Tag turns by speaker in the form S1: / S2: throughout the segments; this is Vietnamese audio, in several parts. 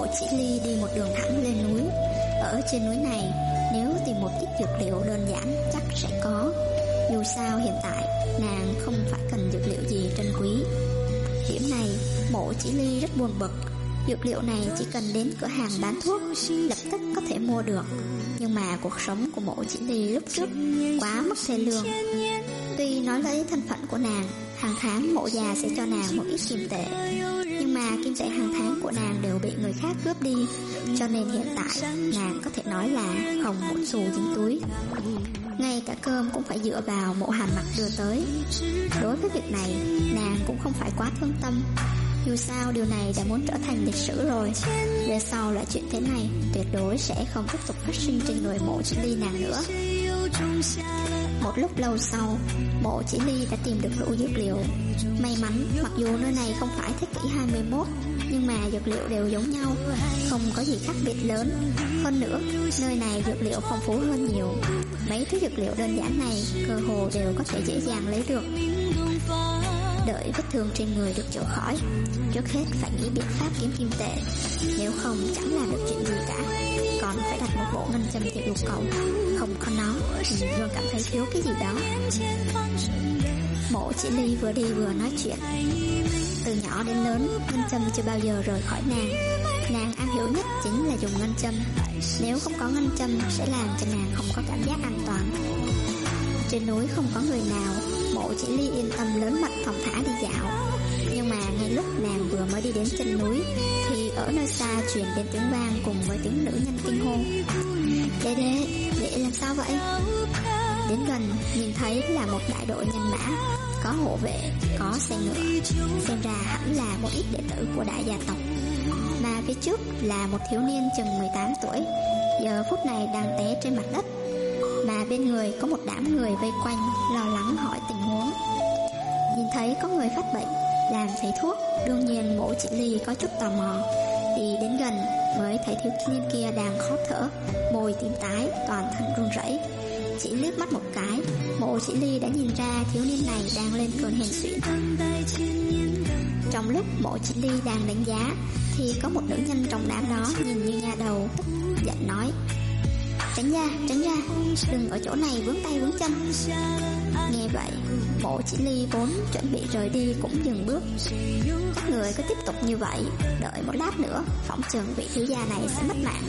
S1: Chỉ Ly đi một đường thẳng lên núi. Ở trên núi này, nếu tìm một ít dược liệu đơn giản chắc sẽ có. Dù sao hiện tại nàng không phải cần dược liệu gì trân quý. Điểm này Mộ Chỉ Ly rất buồn bực. Dược liệu này chỉ cần đến cửa hàng bán thuốc lập tức có thể mua được. Nhưng mà cuộc sống của Mộ Chỉ Ly lúc trước quá mất thê lương. Tuy nói lấy thân phận của nàng, hàng tháng mộ già sẽ cho nàng một ít kim tệ, nhưng mà kim tệ hàng tháng của nàng đều bị người khác cướp đi, cho nên hiện tại nàng có thể nói là không một xu dính túi. Ngay cả cơm cũng phải dựa vào Mộ Hàn Mặc đưa tới. Đối với việc này nàng cũng không phải quá thương tâm. Dù sao điều này đã muốn trở thành lịch sử rồi. Về sau lại chuyện thế này tuyệt đối sẽ không tiếp tục phát sinh trên người Mộ Chỉ Ly nàng nữa. Một lúc lâu sau, Mộ Chỉ Ly đã tìm được đủ dược liệu. May mắn mặc dù nơi này không phải thế kỷ 21, nhưng mà dược liệu đều giống nhau, không có gì khác biệt lớn. Hơn nữa, nơi này dược liệu phong phú hơn nhiều. Mấy thứ dược liệu đơn giản này cơ hồ đều có thể dễ dàng lấy được. Đợi vết thương trên người được chữa khỏi, trước hết phải nghĩ biện pháp kiếm kim tệ. Nếu không chẳng làm được chuyện gì cả. Còn phải đặt một bộ ngân châm thiệt yêu cầu. Không có nó thì luôn cảm thấy thiếu cái gì đó. Mộ Chỉ Ly vừa đi vừa nói chuyện. Từ nhỏ đến lớn, ngân châm chưa bao giờ rời khỏi nàng. Nàng am hiểu nhất chính là dùng ngân châm. Nếu không có ngân châm sẽ làm cho nàng không có cảm giác an toàn. Trên núi không có người nào, Mộ Chỉ Ly yên tâm lớn mật thong thả đi dạo. Nhưng mà ngay lúc nàng vừa mới đi đến chân núi thì ở nơi xa truyền đến tiếng vang cùng với tiếng nữ nhân kinh hô. Đế đế, đệ làm sao vậy? Đến gần nhìn thấy là một đại đội nhân mã, có hộ vệ, có xe ngựa. Xem ra hẳn là một ít đệ tử của đại gia tộc. Mà phía trước là một thiếu niên chừng 18 tuổi, giờ phút này đang té trên mặt đất. Mà bên người có một đám người vây quanh, lo lắng hỏi tình huống. Nhìn thấy có người phát bệnh, làm thầy thuốc, đương nhiên Mộ Chỉ Ly có chút tò mò. Đi đến gần mới thấy thiếu niên kia đang khó thở, môi tím tái, toàn thân run rẩy. Chỉ liếc mắt một cái, Mộ Chỉ Ly đã nhìn ra thiếu niên này đang lên cơn hèn suyễn. Trong lúc Mộ Chỉ Ly đang đánh giá thì có một nữ nhân trong đám đó nhìn như nha đầu, tức giận nói: tránh ra, đừng ở chỗ này vướng tay vướng chân. Nghe vậy, Mộ Chỉ Ly vốn chuẩn bị rời đi cũng dừng bước. Các người cứ tiếp tục như vậy, đợi một lát nữa phỏng chừng vị thiếu gia này sẽ mất mạng.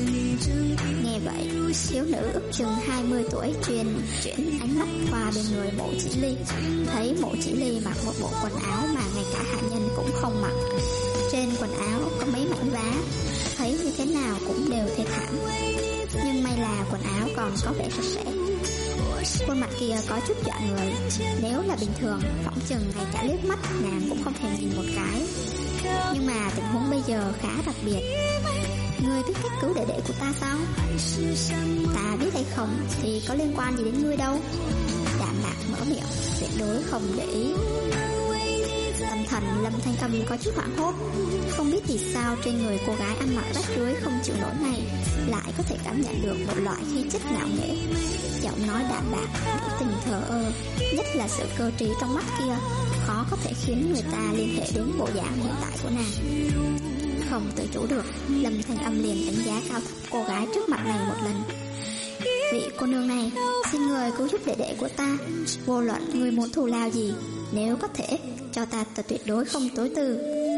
S1: Nghe vậy, thiếu nữ ước chừng 20 tuổi chuyển ánh mắt qua bên người Mộ Chỉ Ly. Thấy Mộ Chỉ Ly mặc một bộ quần áo mà ngay cả hạ nhân cũng không mặc. Trên quần áo có mấy mảnh vá, thấy như thế nào cũng đều thê thảm. Nhưng may là quần áo còn có vẻ sạch sẽ. Khuôn mặt kia có chút dọa người. Nếu là bình thường, phỏng chừng ngay cả liếc mắt nàng cũng không thèm nhìn một cái. Nhưng mà tình huống bây giờ khá đặc biệt. Ngươi biết cách cứu đệ đệ của ta sao? Ta biết hay không thì có liên quan gì đến ngươi đâu. Đạm Mạc mở miệng, tuyệt đối không để ý. Tâm thần Lâm Thanh Âm có chút hoảng hốt. Không biết vì sao trên người cô gái ăn mặc rách rưới không chịu nổi này lại có thể cảm nhận được một loại khí chất ngạo nghễ. Giọng nói đạm bạc, biểu tình thờ ơ, nhất là sự cơ trí trong mắt kia, khó có thể khiến người ta liên hệ đến bộ dạng hiện tại của nàng. Không tự chủ được, Lâm Thanh Âm liền đánh giá cao thấp cô gái trước mặt này một lần. Vị cô nương này, xin người cứu giúp đệ đệ của ta. Vô luận người muốn thù lao gì, nếu có thể cho ta tuyệt đối không tối từ.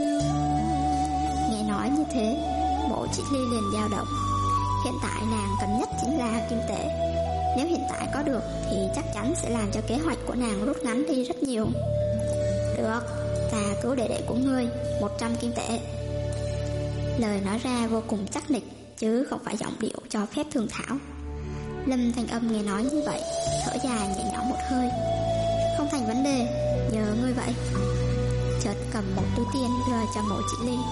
S1: Nghe nói như thế, Mộ Chỉ Ly liền dao động. Hiện tại nàng cần nhất chính là kim tệ. Nếu hiện tại có được thì chắc chắn sẽ làm cho kế hoạch của nàng rút ngắn đi rất nhiều. Được, ta cứu đệ đệ của ngươi 100 kim tệ. Lời nói ra vô cùng chắc nịch, chứ không phải giọng điệu cho phép thương thảo. Lâm Thanh Âm nghe nói như vậy, thở dài nhẹ nhõm một hơi. Không thành vấn đề, nhờ ngươi vậy. Chợt cầm một túi tiền đưa cho Mộ Chỉ Ly.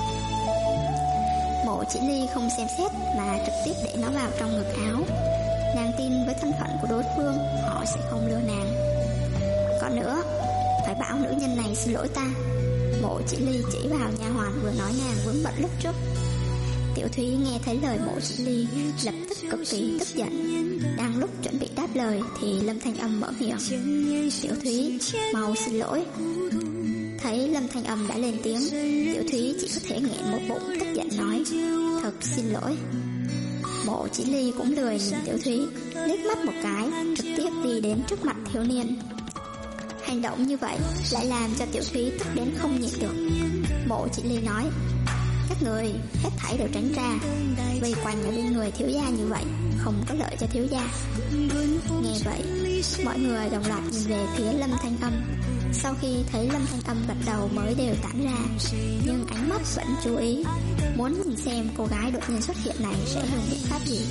S1: Mộ Chỉ Ly không xem xét mà trực tiếp để nó vào trong ngực áo. Nàng tin với thân phận của đối phương, họ sẽ không lừa nàng. Còn nữa, phải bảo nữ nhân này xin lỗi ta. Mộ Chỉ Ly chỉ vào nha hoàn vừa nói nàng vướng bận lúc trước. Tiểu Thúy nghe thấy lời Mộ Chỉ Ly lập tức cực kỳ tức giận. Đang lúc chuẩn bị đáp lời thì Lâm Thanh Âm mở miệng. Tiểu Thúy, mau xin lỗi. Thấy Lâm Thanh Âm đã lên tiếng, Tiểu Thúy chỉ có thể nghẹn một bụng tức giận nói: Thật xin lỗi. Mộ Chỉ Ly cũng lười nhìn Tiểu Thúy, liếc mắt một cái, trực tiếp đi đến trước mặt thiếu niên. Hành động như vậy lại làm cho Tiểu Thúy tức đến không nhịn được. Mộ Chỉ Ly nói: Các người hết thảy đều tránh ra, vây quanh ở bên người thiếu gia như vậy không có lợi cho thiếu gia. Nghe vậy, mọi người đồng loạt nhìn về phía Lâm Thanh Âm. Sau khi thấy Lâm Thanh Âm gật đầu mới đều tản ra, nhưng ánh mắt vẫn chú ý, muốn nhìn xem cô gái đột nhiên xuất hiện này sẽ dùng biện pháp gì.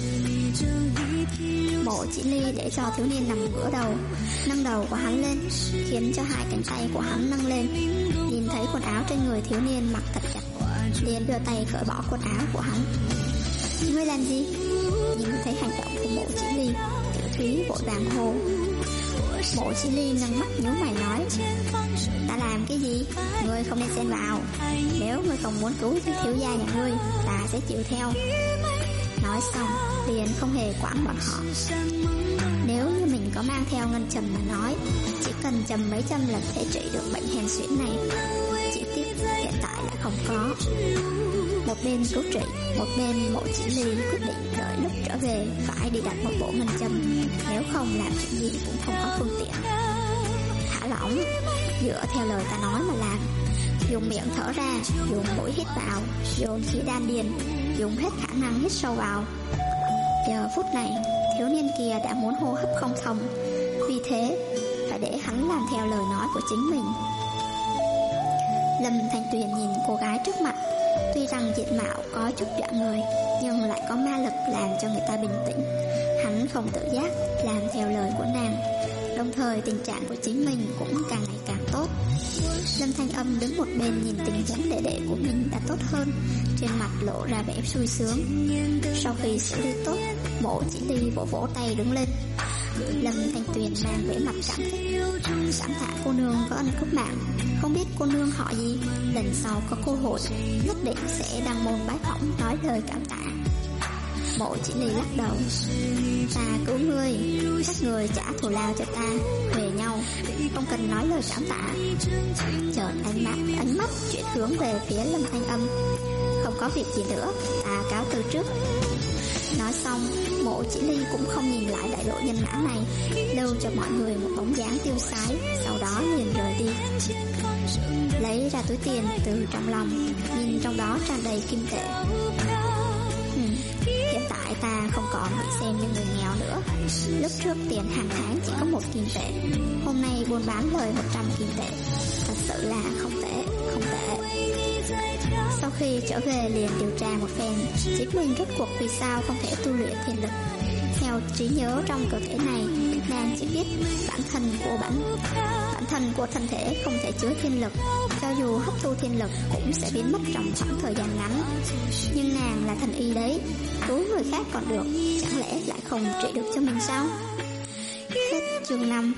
S1: Mộ Chỉ Ly để cho thiếu niên nằm ngửa đầu, nâng đầu của hắn lên, khiến cho hai cánh tay của hắn nâng lên. Nhìn thấy quần áo trên người thiếu niên mặc thật chặt, liền đưa tay cởi bỏ quần áo của hắn. Ngươi làm gì? Nhìn thấy hành động của Mộ Chỉ Ly, Tiểu Thúy vội vàng hô. Mộ Chỉ Ly nâng mắt nhíu mày nói: Ta làm cái gì? Ngươi không nên xen vào. Nếu ngươi không muốn cứu thiếu gia nhà ngươi, ta sẽ chịu theo. Nói xong liền không hề quản bọn họ. Nếu như mình có mang theo ngân châm mà nói, chỉ cần châm mấy châm là thể trị được bệnh hèn suyễn này. Chỉ tiếc hiện tại lại không có. Một bên cứu trị, một bên Mộ Chỉ Ly quyết định đợi lúc trở về phải đi đặt một bộ ngân châm, nếu không làm chuyện gì cũng không có phương tiện. Thả lỏng, dựa theo lời ta nói mà làm. Dùng miệng thở ra, dùng mũi hít vào, dồn khí đan điền, dùng hết khả năng hít sâu vào. Giờ phút này, thiếu niên kia đã muốn hô hấp không thông, vì thế phải để hắn làm theo lời nói của chính mình. Lâm Thanh Tuyền nhìn cô gái trước mặt, tuy rằng diện mạo có chút dọa người, nhưng lại có ma lực làm cho người ta bình tĩnh. Hắn không tự giác làm theo lời của nàng, đồng thời tình trạng của chính mình cũng càng ngày càng tốt. Lâm Thanh Âm đứng một bên nhìn tình huống đệ đệ của mình đã tốt hơn, trên mặt lộ ra vẻ sung sướng. Sau khi xử lý tốt, Mộ Chỉ Ly vỗ vỗ tay đứng lên. Lâm Thanh Tuyền mang vẻ mặt cảm kích: Cảm tạ cô nương có ân cứu mạng. Không biết cô nương họ gì, lần sau có cơ hội nhất định sẽ đăng môn bái phỏng nói lời cảm tạ. Mộ Chỉ Ly lắc đầu: Ta cứu ngươi, các người trả thù lao cho ta, về nhau, không cần nói lời cảm tạ. Chợt ánh mắt chuyển hướng về phía Lâm Thanh Âm: Không có việc gì nữa, ta cáo từ trước. Nói xong, Mộ Chỉ Ly cũng không nhìn lại đại độ nhân mã này, lưu cho mọi người một bóng dáng tiêu sái, sau đó liền rời đi. Lấy ra túi tiền từ trong lòng, nhìn trong đó tràn đầy kim tệ. Hiện tại ta không còn bị xem như người nghèo nữa. Lúc trước tiền hàng tháng chỉ có 1 kim tệ, hôm nay buôn bán lời 100 kim tệ. Thật sự là không tệ, không tệ. Sau khi trở về liền điều tra một phen, chính mình rốt cuộc vì sao không thể tu luyện thiên lực. Theo trí nhớ trong cơ thể này, nàng chỉ biết bản thân của thân thể không thể chứa thiên lực, cho dù hấp thu thiên lực cũng sẽ biến mất trong khoảng thời gian ngắn. Nhưng nàng là thần y đấy, cứu người khác còn được, chẳng lẽ lại không trị được cho mình sao? Hết chương 5.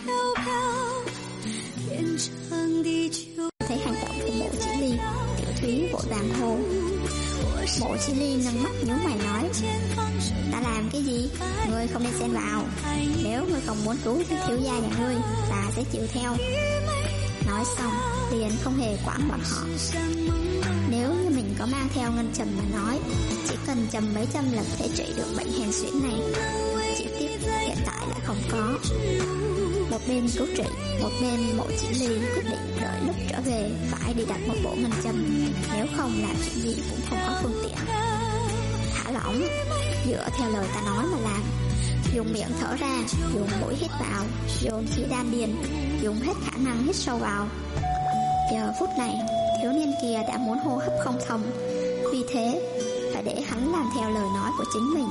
S1: Thấy hành động của Mộ Chỉ Ly, Tiểu Thúy vội vàng hô. Mộ Chỉ Ly nâng mắt nhíu mày nói: Ta làm cái gì? Ngươi không nên xen vào. Nếu ngươi không muốn cứu thiếu gia nhà ngươi, ta sẽ chịu theo. Nói xong liền không hề quản bọn họ. Nếu như mình có mang theo ngân châm mà nói, chỉ cần châm mấy châm là thể trị được bệnh hèn suyễn này. Chỉ tiếc hiện tại lại không có. Một bên cứu trị, một bên Mộ Chỉ Ly quyết định đợi lúc trở về phải đi đặt một bộ ngân châm, nếu không làm chuyện gì cũng không có phương tiện. Thả lỏng, dựa theo lời ta nói mà làm. Dùng miệng thở ra, dùng mũi hít vào, dồn khí đan điền, dùng hết khả năng hít sâu vào. Giờ phút này, thiếu niên kia đã muốn hô hấp không thông, vì thế phải để hắn làm theo lời nói của chính mình.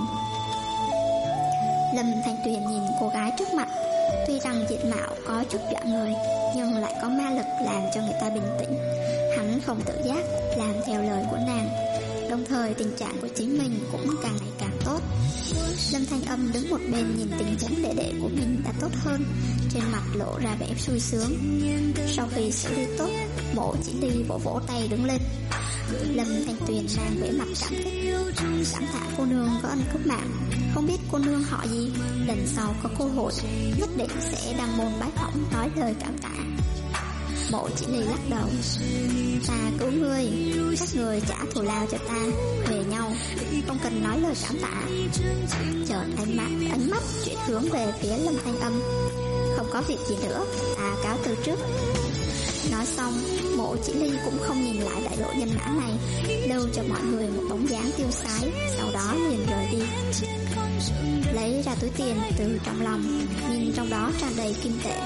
S1: Lâm Thanh Tuyền nhìn cô gái trước mặt, tuy rằng diện mạo có chút dọa người, nhưng lại có ma lực làm cho người ta bình tĩnh. Hắn không tự giác làm theo lời của nàng, đồng thời tình trạng của chính mình cũng càng ngày càng tốt. Lâm Thanh Âm đứng một bên nhìn tình huống đệ đệ của mình đã tốt hơn, trên mặt lộ ra vẻ sung sướng. Sau khi xử lý tốt, Mộ Chỉ Ly vỗ vỗ tay đứng lên. Lâm Thanh Tuyền mang vẻ mặt cảm kích: Cảm tạ cô nương có ân cứu mạng. Không biết cô nương họ gì, lần sau có cơ hội nhất định sẽ đăng môn bái phỏng nói lời cảm tạ. Mộ Chỉ Ly lắc đầu. Ta cứu ngươi, các người trả thù lao cho ta, về nhau, không cần nói lời cảm tạ. Chợt ánh mắt chuyển hướng về phía Lâm Thanh Âm. Không có việc gì nữa, ta cáo từ trước. Nói xong, Mộ Chỉ Ly cũng không nhìn lại đại lộ nhân mã này, lưu cho mọi người một bóng dáng tiêu sái, sau đó liền rời đi. Lấy ra túi tiền từ trong lòng, nhìn trong đó tràn đầy kim tệ.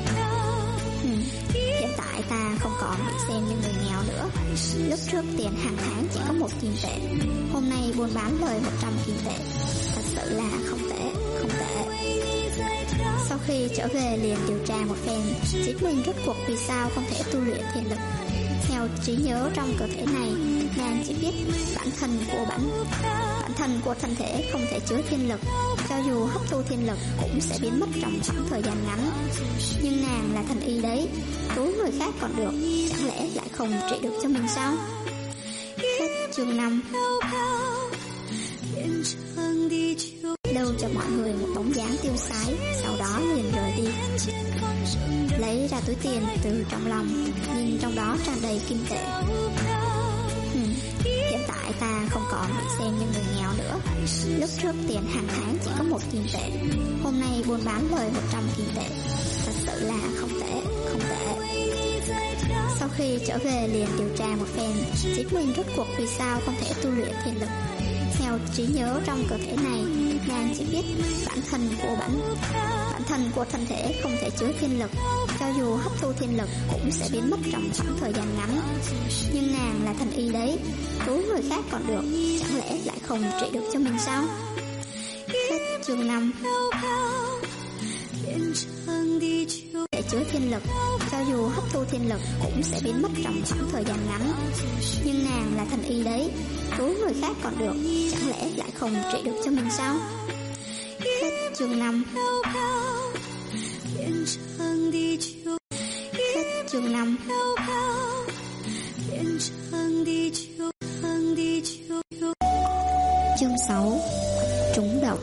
S1: Hiện tại ta không còn bị xem như người nghèo nữa. Lúc trước tiền hàng tháng chỉ có 1 kim tệ, hôm nay buôn bán lời 100 kim tệ. Thật sự là không tệ, không tệ. Sau khi trở về liền điều tra một phen, chính mình rốt cuộc vì sao không thể tu luyện thiên lực. Theo trí nhớ trong cơ thể này, nàng chỉ biết bản thân của thân thể không thể chứa thiên lực, cho dù hấp thu thiên lực cũng sẽ biến mất trong khoảng thời gian ngắn. Nhưng nàng là thần y đấy, cứu người khác còn được, chẳng lẽ lại không trị được cho mình sao? Hết chương 5. Lưu cho mọi người một bóng dáng tiêu sái, sau đó liền rời đi. Lấy ra túi tiền từ trong lòng, nhìn trong đó tràn đầy kim tệ. Hiện tại ta không còn bị xem như người nghèo nữa. Lúc trước tiền hàng tháng chỉ có 1 kim tệ, hôm nay buôn bán lời 100 kim tệ. Thật sự là không tệ, không tệ. Sau khi trở về liền điều tra một phen, chính mình rốt cuộc vì sao không thể tu luyện thiên lực. Theo trí nhớ trong cơ thể này, nàng chỉ biết bản thân của thân thể không thể chứa thiên lực, cho dù hấp thu thiên lực cũng sẽ biến mất trong khoảng thời gian ngắn. Nhưng nàng là thần y đấy, cứu người khác còn được, chẳng lẽ lại không trị được cho mình sao? Hết chương 5. Để chứa thiên lực, cho dù hấp thu thiên lực cũng sẽ biến mất trong khoảng thời gian ngắn. Nhưng nàng là thần y đấy, cứu người khác còn được, chẳng lẽ lại không trị được cho mình sao? Hết chương 5. Hết chương 5. Chương 6. Trúng độc.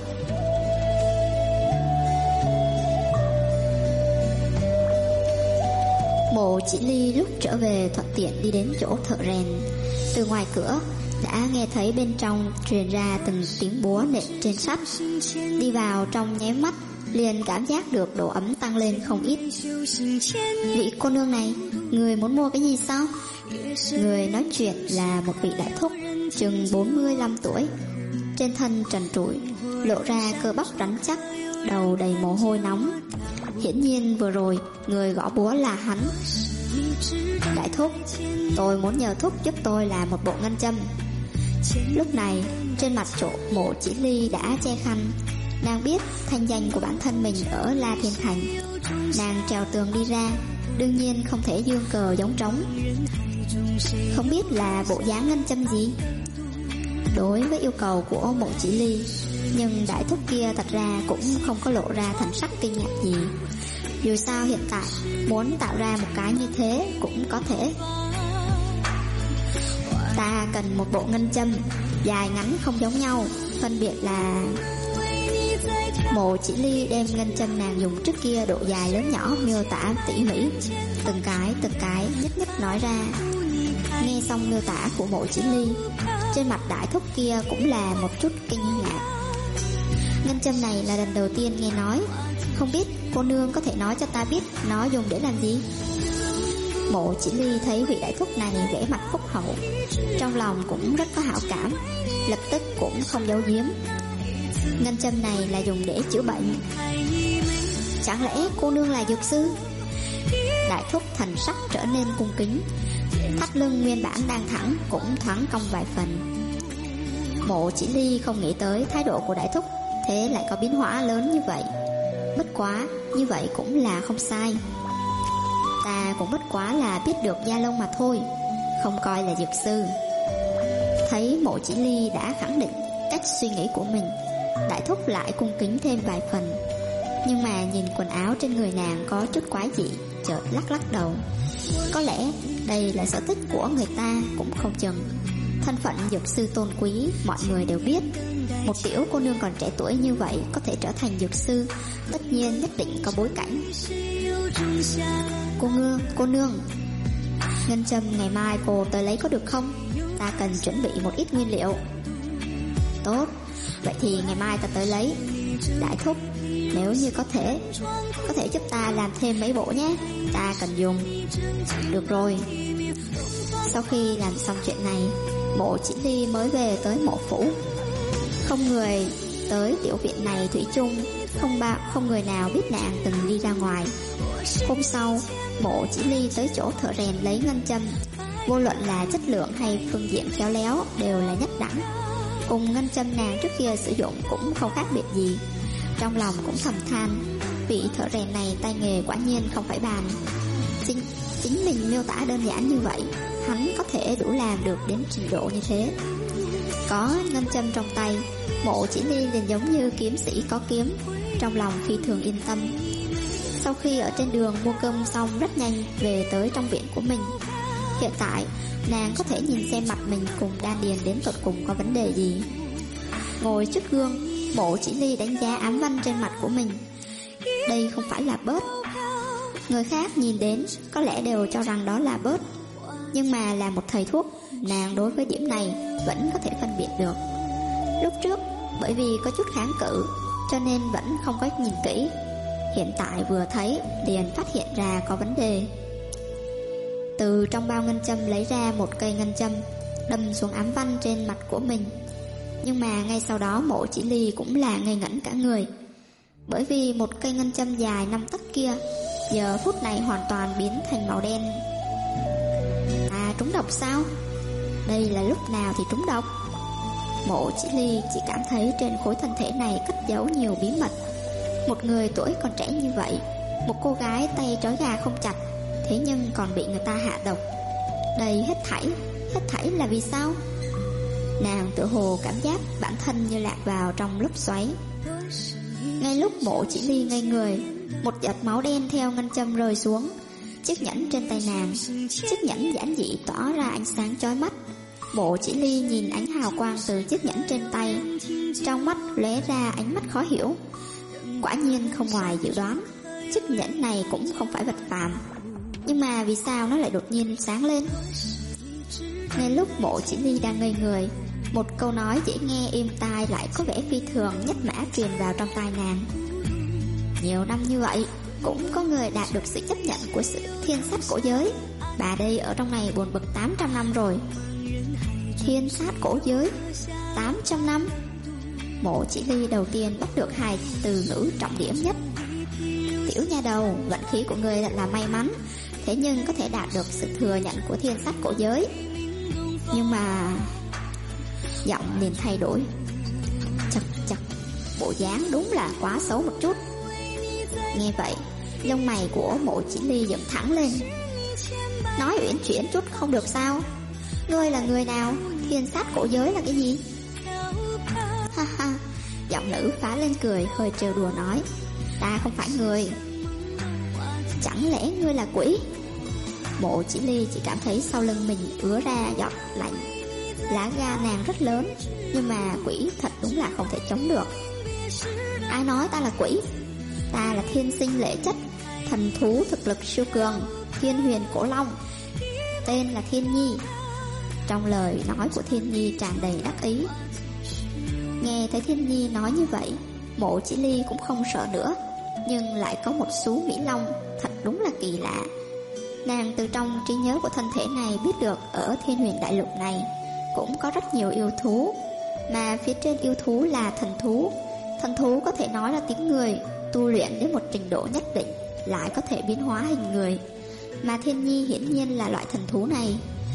S1: Mộ Chỉ Ly lúc trở về thuận tiện đi đến chỗ thợ rèn. Từ ngoài cửa đã nghe thấy bên trong truyền ra từng tiếng búa nện trên sắt. Đi vào trong nháy mắt liền cảm giác được độ ấm tăng lên không ít. Vị cô nương này, người muốn mua cái gì sao? Người nói chuyện là một vị đại thúc chừng 45 tuổi, trên thân trần trụi, lộ ra cơ bắp rắn chắc, đầu đầy mồ hôi nóng. Hiển nhiên vừa rồi người gõ búa là hắn. Đại thúc, tôi muốn nhờ thúc giúp tôi làm một bộ ngân châm. Lúc này trên mặt chỗ Mộ Chỉ Ly đã che khăn. Nàng biết thanh danh của bản thân mình ở La Thiên Thành. Nàng trèo tường đi ra, đương nhiên không thể dương cờ giống trống. Không biết là bộ dáng ngân châm gì. Đối với yêu cầu của Mộ Chỉ Ly, nhưng đại thúc kia thật ra cũng không có lộ ra thần sắc kinh ngạc gì. Dù sao hiện tại muốn tạo ra một cái như thế cũng có thể. Ta cần một bộ ngân châm, dài ngắn không giống nhau, phân biệt là... Mộ Chỉ Ly đem ngân châm nàng dùng trước kia độ dài lớn nhỏ miêu tả tỉ mỉ, từng cái nhất nhất nói ra. Nghe xong miêu tả của Mộ Chỉ Ly, trên mặt đại thúc kia cũng là một chút kinh ngạc. Ngân châm này là lần đầu tiên nghe nói, không biết cô nương có thể nói cho ta biết nó dùng để làm gì? Mộ Chỉ Ly thấy vị đại thúc này vẻ mặt phúc hậu, trong lòng cũng rất có hảo cảm, lập tức cũng không giấu giếm. Ngân châm này là dùng để chữa bệnh. Chẳng lẽ cô nương là dược sư? Đại thúc thần sắc trở nên cung kính, thắt lưng nguyên bản đang thẳng cũng thoáng cong vài phần. Mộ Chỉ Ly không nghĩ tới thái độ của đại thúc thế lại có biến hóa lớn như vậy. Bất quá như vậy cũng là không sai. Ta cũng bất quá là biết được da lông mà thôi, không coi là dược sư. Thấy Mộ Chỉ Ly đã khẳng định cách suy nghĩ của mình, đại thúc lại cung kính thêm vài phần. Nhưng mà nhìn quần áo trên người nàng có chút quái dị, chợt lắc lắc đầu. Có lẽ đây là sở thích của người ta cũng không chừng. Thân phận dược sư tôn quý mọi người đều biết. Một tiểu cô nương còn trẻ tuổi như vậy có thể trở thành dược sư, tất nhiên nhất định có bối cảnh. Cô nương, ngân châm ngày mai cô tới lấy có được không? Ta cần chuẩn bị một ít nguyên liệu. Tốt, vậy thì ngày mai ta tới lấy. Đại thúc, nếu như có thể giúp ta làm thêm mấy bộ nhé, ta cần dùng. Được rồi. Sau khi làm xong chuyện này, Mộ Chỉ Ly mới về tới mộ phủ. Không người tới tiểu viện này thủy chung, không người nào biết nàng từng đi ra ngoài. Hôm sau, Mộ Chỉ Ly tới chỗ thợ rèn lấy ngân châm. Vô luận là chất lượng hay phương diện khéo léo đều là nhất đẳng. Cùng ngân châm nàng trước kia sử dụng cũng không khác biệt gì. Trong lòng cũng thầm than, vị thợ rèn này tay nghề quả nhiên không phải bàn. Chính mình miêu tả đơn giản như vậy, hắn có thể đủ làm được đến trình độ như thế. Có ngân châm trong tay, Mộ Chỉ Ly liền giống như kiếm sĩ có kiếm, trong lòng phi thường yên tâm. Sau khi ở trên đường mua cơm xong, rất nhanh về tới trong viện của mình. Hiện tại nàng có thể nhìn xem mặt mình cùng đan điền đến tột cùng có vấn đề gì. Ngồi trước gương, Mộ Chỉ Ly đánh giá ám văn trên mặt của mình. Đây không phải là bớt. Người khác nhìn đến có lẽ đều cho rằng đó là bớt, nhưng mà là một thầy thuốc, nàng đối với điểm này vẫn có thể phân biệt được. Lúc trước bởi vì có chút kháng cự cho nên vẫn không có nhìn kỹ. Hiện tại vừa thấy liền phát hiện ra có vấn đề. Từ trong bao ngân châm lấy ra một cây ngân châm, đâm xuống ám văn trên mặt của mình. Nhưng mà ngay sau đó Mộ Chỉ Ly cũng là ngây ngẩn cả người. Bởi vì một cây ngân châm dài 5 tấc kia giờ phút này hoàn toàn biến thành màu đen. Trúng độc sao? Đây là lúc nào thì trúng độc? Mộ Chỉ Ly chỉ cảm thấy trên khối thân thể này cất giấu nhiều bí mật. Một người tuổi còn trẻ như vậy, một cô gái tay trói gà không chặt, thế nhưng còn bị người ta hạ độc. Đây hết thảy là vì sao? Nàng tự hồ cảm giác bản thân như lạc vào trong lốc xoáy. Ngay lúc Mộ Chỉ Ly ngây người, một giọt máu đen theo ngân châm rơi xuống chiếc nhẫn trên tay nàng. Chiếc nhẫn giản dị tỏa ra ánh sáng chói mắt. Mộ Chỉ Ly nhìn ánh hào quang từ chiếc nhẫn trên tay, trong mắt lóe ra ánh mắt khó hiểu. Quả nhiên không ngoài dự đoán, chiếc nhẫn này cũng không phải vật phàm. Nhưng mà vì sao nó lại đột nhiên sáng lên? Ngay lúc Mộ Chỉ Ly đang ngây người, một câu nói dễ nghe êm tai lại có vẻ phi thường nhất mã truyền vào trong tai nàng. Nhiều năm như vậy, cũng có người đạt được sự chấp nhận của sự thiên sát cổ giới. Bà đây ở trong này buồn bực 800 năm rồi. Thiên sát cổ giới 800 năm. Mộ Chỉ Ly đầu tiên bắt được hai từ ngữ trọng điểm nhất. Tiểu nha đầu, vận khí của ngươi thật là may mắn, thế nhưng có thể đạt được sự thừa nhận của thiên sát cổ giới. Nhưng mà giọng liền thay đổi. Chật, bộ dáng đúng là quá xấu một chút. Nghe vậy, lông mày của Mộ Chỉ Ly dựng thẳng lên. Nói uyển chuyển chút không được sao? Ngươi là người nào? Thiên sát cổ giới là cái gì? Ha ha, giọng nữ phá lên cười, hơi trêu đùa nói. Ta không phải người. Chẳng lẽ ngươi là quỷ? Mộ Chỉ Ly chỉ cảm thấy sau lưng mình ứa ra giọt lạnh. Lá gan nàng rất lớn, nhưng mà quỷ thật đúng là không thể chống được. Ai nói ta là quỷ? Ta là thiên sinh lệ chất, thần thú thực lực siêu cường, thiên huyền cổ long, tên là Thiên Nhi. Trong lời nói của Thiên Nhi tràn đầy đắc ý. Nghe thấy Thiên Nhi nói như vậy, Mộ Chỉ Ly cũng không sợ nữa, nhưng lại có một số Mỹ Long thật đúng là kỳ lạ. Nàng từ trong trí nhớ của thân thể này biết được ở Thiên Huyền Đại Lục này cũng có rất nhiều yêu thú, mà phía trên yêu thú là thần thú. Thần thú có thể nói là tiếng người, tu luyện đến một trình độ nhất định lại có thể biến hóa hình người, mà Thiên Nhi hiển nhiên là loại thần thú này.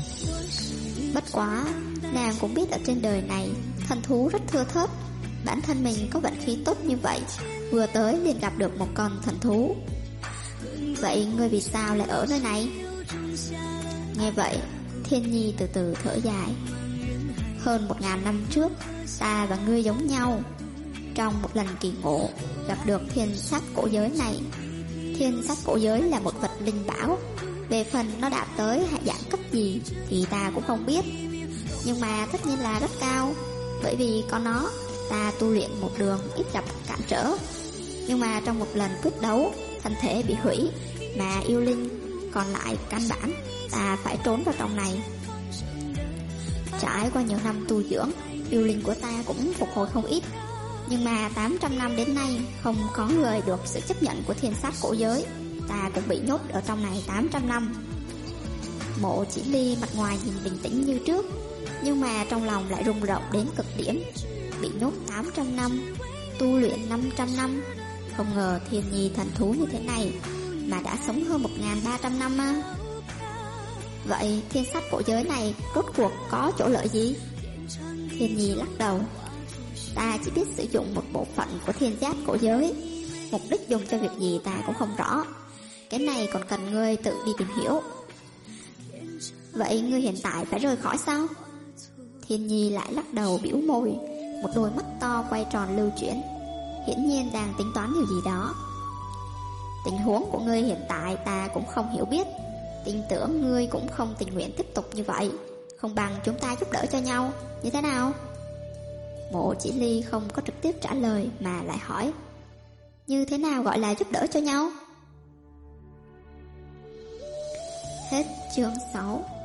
S1: Bất quá, nàng cũng biết ở trên đời này thần thú rất thưa thớt. Bản thân mình có vận khí tốt như vậy, vừa tới liền gặp được một con thần thú. Vậy ngươi vì sao lại ở nơi này? Nghe vậy, Thiên Nhi từ từ thở dài. Hơn 1000 năm trước, ta và ngươi giống nhau. Trong một lần kỳ ngộ, gặp được thiên sát cổ giới này. Thiên sát cổ giới là một vật linh bảo. Về phần nó đạt tới hạ dạng cấp gì thì ta cũng không biết, nhưng mà tất nhiên là rất cao. Bởi vì có nó, ta tu luyện một đường ít gặp cản trở. Nhưng mà trong một lần quyết đấu, thân thể bị hủy, mà yêu linh Còn lại căn bản ta phải trốn vào trong này. Trải qua nhiều năm tu dưỡng, yêu linh của ta cũng phục hồi không ít. Nhưng mà 800 năm đến nay không có người được sự chấp nhận của thiên sát cổ giới. Ta cũng bị nhốt ở trong này 800 năm. Mộ Chỉ Ly mặt ngoài nhìn bình tĩnh như trước, nhưng mà trong lòng lại rung động đến cực điểm. Bị nhốt 800 năm, tu luyện 500 năm. Không ngờ thiên nhi thần thú như thế này mà đã sống hơn 1300 năm á. Vậy thiên sát cổ giới này rốt cuộc có chỗ lợi gì? Thiên nhi lắc đầu. Ta chỉ biết sử dụng một bộ phận của thiên giác cổ giới, mục đích dùng cho việc gì ta cũng không rõ. Cái này còn cần ngươi tự đi tìm hiểu. Vậy ngươi hiện tại phải rời khỏi sao? Thiên nhi lại lắc đầu bĩu môi, một đôi mắt to quay tròn lưu chuyển, hiển nhiên đang tính toán điều gì đó. Tình huống của ngươi hiện tại ta cũng không hiểu biết. Tin tưởng ngươi cũng không tình nguyện tiếp tục như vậy. Không bằng chúng ta giúp đỡ cho nhau, như thế nào? Mộ Chỉ Ly không có trực tiếp trả lời mà lại hỏi, như thế nào gọi là giúp đỡ cho nhau? Hết chương 6.